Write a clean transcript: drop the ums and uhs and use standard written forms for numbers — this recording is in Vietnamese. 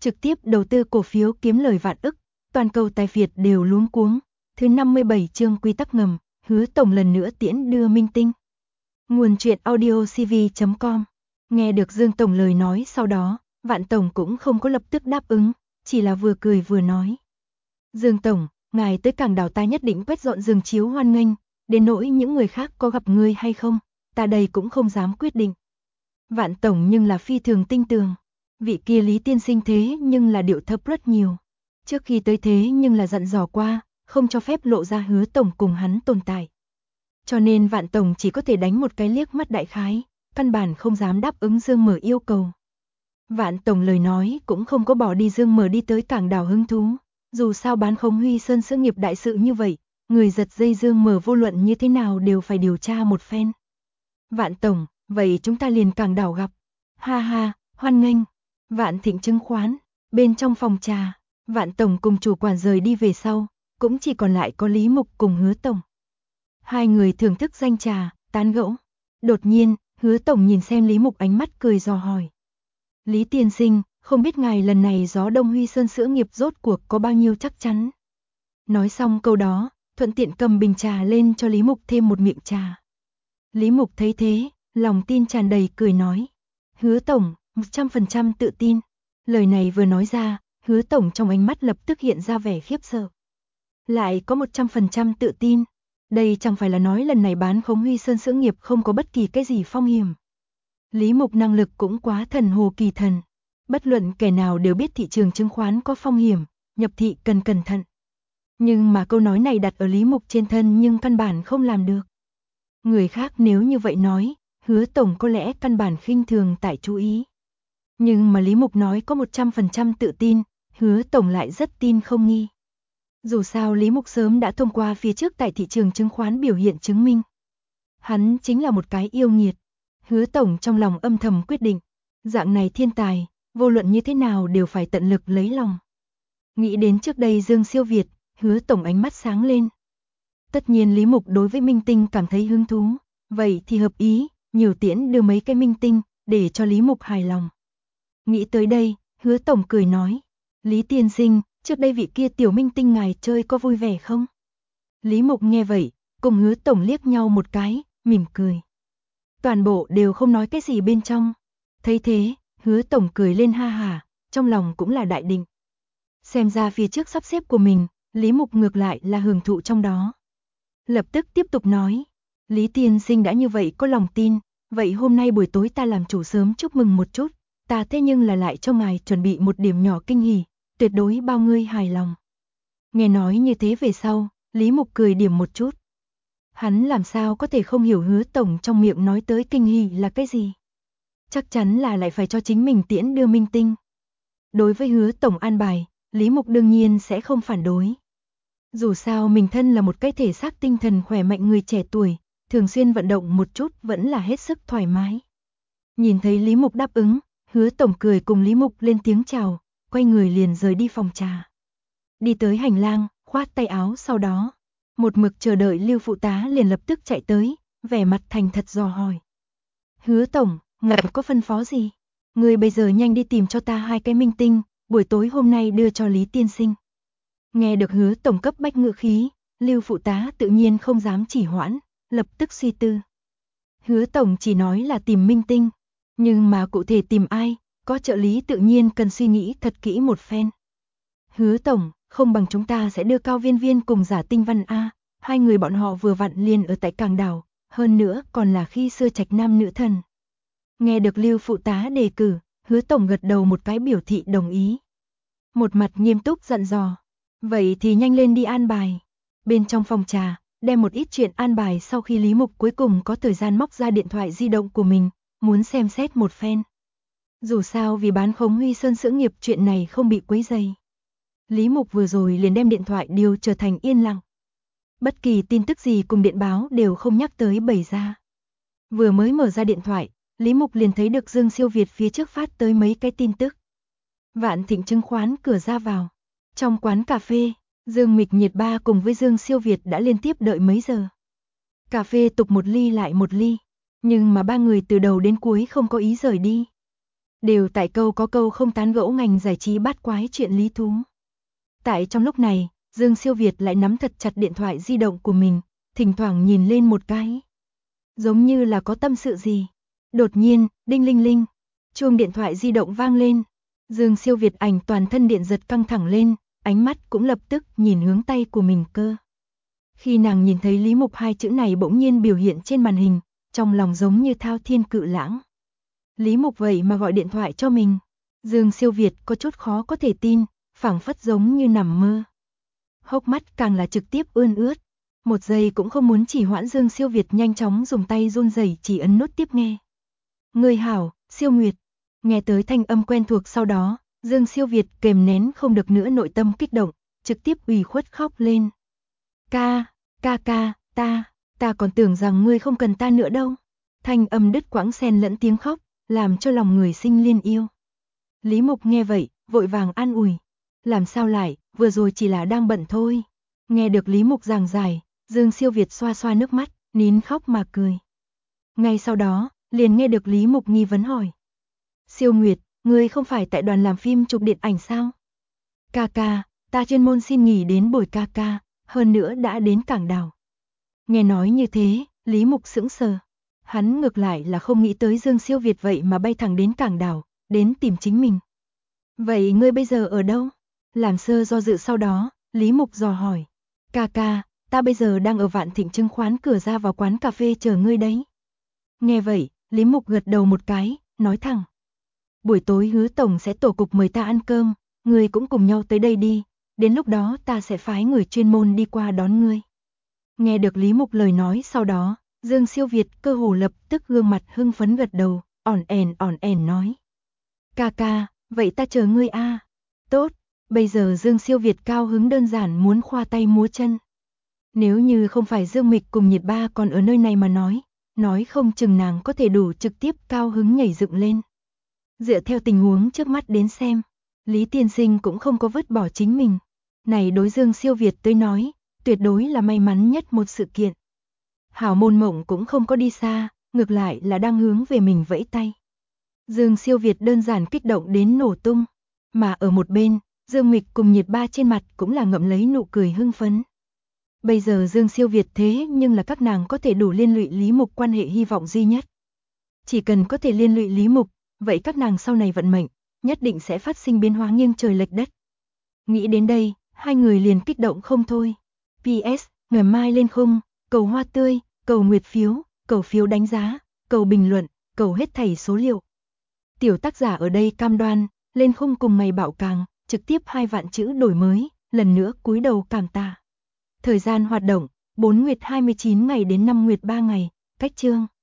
trực tiếp đầu tư cổ phiếu kiếm lời vạn ức, toàn cầu tài phiệt đều luống cuống. Thứ 57 chương quy tắc ngầm, Hứa tổng lần nữa tiễn đưa minh tinh. Nguồn truyện audio cv.com. Nghe được Dương tổng lời nói sau đó, Vạn tổng cũng không có lập tức đáp ứng, chỉ là vừa cười vừa nói. Dương tổng, ngài tới Cảng Đảo ta nhất định quét dọn giường chiếu hoan nghênh, đến nỗi những người khác có gặp ngươi hay không, ta đây cũng không dám quyết định. Vạn tổng nhưng là phi thường tinh tường, vị kia Lý tiên sinh thế nhưng là điệu thấp rất nhiều. Trước khi tới thế nhưng là dặn dò qua, không cho phép lộ ra Hứa tổng cùng hắn tồn tại. Cho nên Vạn tổng chỉ có thể đánh một cái liếc mắt đại khái, căn bản không dám đáp ứng Dương Mở yêu cầu. Vạn tổng lời nói cũng không có bỏ đi Dương Mở đi tới Cảng Đảo hứng thú, dù sao bán khống Huy Sơn sự nghiệp đại sự như vậy, người giật dây Dương Mở vô luận như thế nào đều phải điều tra một phen. Vạn tổng, vậy chúng ta liền Cảng Đảo gặp. Ha ha, hoan nghênh. Vạn Thịnh chứng khoán, bên trong phòng trà, Vạn tổng cùng chủ quản rời đi về sau, cũng chỉ còn lại có Lý Mục cùng Hứa tổng. Hai người thưởng thức danh trà, tán gẫu. Đột nhiên, Hứa tổng nhìn xem Lý Mục ánh mắt cười dò hỏi. Lý tiên sinh, không biết ngài lần này gió Đông Huy Sơn sữa nghiệp rốt cuộc có bao nhiêu chắc chắn. Nói xong câu đó, thuận tiện cầm bình trà lên cho Lý Mục thêm một miệng trà. Lý Mục thấy thế, lòng tin tràn đầy cười nói. Hứa tổng, 100% tự tin. Lời này vừa nói ra, Hứa tổng trong ánh mắt lập tức hiện ra vẻ khiếp sợ. Lại có 100% tự tin. Đây chẳng phải là nói lần này bán khống Huy Sơn sữa nghiệp không có bất kỳ cái gì phong hiểm. Lý Mục năng lực cũng quá thần hồ kỳ thần. Bất luận kẻ nào đều biết thị trường chứng khoán có phong hiểm, nhập thị cần cẩn thận. Nhưng mà câu nói này đặt ở Lý Mục trên thân nhưng căn bản không làm được. Người khác nếu như vậy nói, Hứa tổng có lẽ căn bản khinh thường tại chú ý. Nhưng mà Lý Mục nói có 100% tự tin, Hứa tổng lại rất tin không nghi. Dù sao Lý Mục sớm đã thông qua phía trước tại thị trường chứng khoán biểu hiện chứng minh. Hắn chính là một cái yêu nghiệt. Hứa tổng trong lòng âm thầm quyết định, dạng này thiên tài, vô luận như thế nào đều phải tận lực lấy lòng. Nghĩ đến trước đây Dương Siêu Việt, Hứa tổng ánh mắt sáng lên. Tất nhiên Lý Mục đối với minh tinh cảm thấy hứng thú, vậy thì hợp ý, nhiều tiễn đưa mấy cái minh tinh, để cho Lý Mục hài lòng. Nghĩ tới đây, Hứa tổng cười nói, Lý tiên sinh, trước đây vị kia tiểu minh tinh ngài chơi có vui vẻ không? Lý Mục nghe vậy, cùng Hứa tổng liếc nhau một cái, mỉm cười. Toàn bộ đều không nói cái gì bên trong. Thấy thế, Hứa tổng cười lên ha hả, trong lòng cũng là đại định. Xem ra phía trước sắp xếp của mình, Lý Mục ngược lại là hưởng thụ trong đó. Lập tức tiếp tục nói, Lý tiên sinh đã như vậy có lòng tin, vậy hôm nay buổi tối ta làm chủ sớm chúc mừng một chút, ta thế nhưng là lại cho ngài chuẩn bị một điểm nhỏ kinh hỉ, tuyệt đối bao ngươi hài lòng. Nghe nói như thế về sau, Lý Mục cười điểm một chút. Hắn làm sao có thể không hiểu Hứa tổng trong miệng nói tới kinh hỉ là cái gì. Chắc chắn là lại phải cho chính mình tiễn đưa minh tinh. Đối với Hứa tổng an bài, Lý Mục đương nhiên sẽ không phản đối. Dù sao mình thân là một cái thể xác tinh thần khỏe mạnh người trẻ tuổi, thường xuyên vận động một chút vẫn là hết sức thoải mái. Nhìn thấy Lý Mục đáp ứng, Hứa tổng cười cùng Lý Mục lên tiếng chào, quay người liền rời đi phòng trà. Đi tới hành lang, khoát tay áo sau đó, một mực chờ đợi Lưu phụ tá liền lập tức chạy tới, vẻ mặt thành thật dò hỏi. Hứa tổng, ngài có phân phó gì? Người bây giờ nhanh đi tìm cho ta 2 cái minh tinh, buổi tối hôm nay đưa cho Lý tiên sinh. Nghe được Hứa tổng cấp bách ngữ khí, Lưu phụ tá tự nhiên không dám chỉ hoãn, lập tức suy tư. Hứa tổng chỉ nói là tìm minh tinh, nhưng mà cụ thể tìm ai, có trợ lý tự nhiên cần suy nghĩ thật kỹ một phen. Hứa tổng, không bằng chúng ta sẽ đưa Cao Viên Viên cùng Giả Tinh Văn A, 2 người bọn họ vừa vặn liền ở tại Cảng Đảo, hơn nữa còn là khi xưa trạch nam nữ thần. Nghe được Lưu phụ tá đề cử, Hứa tổng gật đầu một cái biểu thị đồng ý. Một mặt nghiêm túc dặn dò, vậy thì nhanh lên đi an bài. Bên trong phòng trà, đem một ít chuyện an bài sau khi Lý Mục cuối cùng có thời gian móc ra điện thoại di động của mình, muốn xem xét một phen. Dù sao vì bán khống Huy Sơn sữa nghiệp chuyện này không bị quấy rầy. Lý Mục vừa rồi liền đem điện thoại điều trở thành yên lặng. Bất kỳ tin tức gì cùng điện báo đều không nhắc tới bày ra. Vừa mới mở ra điện thoại, Lý Mục liền thấy được Dương Siêu Việt phía trước phát tới mấy cái tin tức. Vạn Thịnh chứng khoán cửa ra vào. Trong quán cà phê, Dương Mịch Nhiệt Ba cùng với Dương Siêu Việt đã liên tiếp đợi mấy giờ. Cà phê tục một ly lại một ly, nhưng mà 3 người từ đầu đến cuối không có ý rời đi. đều tại câu có câu không tán gẫu ngành giải trí bát quái chuyện lý thú. Tại trong lúc này, Dương Siêu Việt lại nắm thật chặt điện thoại di động của mình, thỉnh thoảng nhìn lên một cái. Giống như là có tâm sự gì. Đột nhiên, đinh linh linh, chuông điện thoại di động vang lên. Dương Siêu Việt ảnh toàn thân điện giật căng thẳng lên, ánh mắt cũng lập tức nhìn hướng tay của mình cơ. Khi nàng nhìn thấy Lý Mục hai chữ này bỗng nhiên biểu hiện trên màn hình, trong lòng giống như thao thiên cự lãng. Lý Mục vậy mà gọi điện thoại cho mình. Dương Siêu Việt có chút khó có thể tin, phảng phất giống như nằm mơ. Hốc mắt càng là trực tiếp ươn ướt. Một giây cũng không muốn trì hoãn, Dương Siêu Việt nhanh chóng dùng tay run rẩy chỉ ấn nút tiếp nghe. Người hảo, Siêu Nguyệt. Nghe tới thanh âm quen thuộc sau đó, Dương Siêu Việt kềm nén không được nữa nội tâm kích động, trực tiếp ủy khuất khóc lên. Ca, ta còn tưởng rằng ngươi không cần ta nữa đâu. Thanh âm đứt quãng xen lẫn tiếng khóc, làm cho lòng người sinh liên yêu. Lý Mục nghe vậy, vội vàng an ủi. Làm sao lại, vừa rồi chỉ là đang bận thôi. Nghe được Lý Mục giảng giải, Dương Siêu Việt xoa xoa nước mắt, nín khóc mà cười. Ngay sau đó, liền nghe được Lý Mục nghi vấn hỏi. Siêu Nguyệt, ngươi không phải tại đoàn làm phim chụp điện ảnh sao? Ca, ta chuyên môn xin nghỉ đến bồi ca, hơn nữa đã đến cảng đảo. Nghe nói như thế, Lý Mục sững sờ. Hắn ngược lại là không nghĩ tới Dương Siêu Việt vậy mà bay thẳng đến cảng đảo, đến tìm chính mình. Vậy ngươi bây giờ ở đâu? Làm sơ do dự sau đó, Lý Mục dò hỏi. Ca, ta bây giờ đang ở Vạn Thịnh chứng khoán cửa ra vào quán cà phê chờ ngươi đấy. Nghe vậy, Lý Mục gật đầu một cái, nói thẳng. Buổi tối Hứa tổng sẽ tổ cục mời ta ăn cơm, ngươi cũng cùng nhau tới đây đi, đến lúc đó ta sẽ phái người chuyên môn đi qua đón ngươi. Nghe được Lý Mục lời nói sau đó, Dương Siêu Việt cơ hồ lập tức gương mặt hưng phấn gật đầu, ỏn ẻn nói. Ca, vậy ta chờ ngươi a. Tốt, bây giờ Dương Siêu Việt cao hứng đơn giản muốn khoa tay múa chân. Nếu như không phải Dương Mịch cùng Nhiệt Ba còn ở nơi này mà nói không chừng nàng có thể đủ trực tiếp cao hứng nhảy dựng lên. Dựa theo tình huống trước mắt đến xem, Lý tiên sinh cũng không có vứt bỏ chính mình. Này đối Dương Siêu Việt tới nói, tuyệt đối là may mắn nhất một sự kiện. Hảo Môn Mộng cũng không có đi xa, ngược lại là đang hướng về mình vẫy tay. Dương Siêu Việt đơn giản kích động đến nổ tung, mà ở một bên, Dương Mịch cùng Nhiệt Ba trên mặt cũng là ngậm lấy nụ cười hưng phấn. Bây giờ Dương Siêu Việt thế nhưng là các nàng có thể đủ liên lụy Lý Mục quan hệ hy vọng duy nhất. Chỉ cần có thể liên lụy Lý Mục, vậy các nàng sau này vận mệnh nhất định sẽ phát sinh biến hóa nghiêng trời lệch đất. Nghĩ đến đây, hai người liền kích động không thôi. PS, ngày mai lên khung, cầu hoa tươi, cầu nguyệt phiếu, cầu phiếu đánh giá, cầu bình luận, cầu hết thảy số liệu. Tiểu tác giả ở đây cam đoan, lên khung cùng ngày bạo càng, trực tiếp 2 vạn chữ đổi mới, lần nữa cúi đầu cảm tạ. Thời gian hoạt động, 4 nguyệt 29 ngày đến 5 nguyệt 3 ngày, cách chương.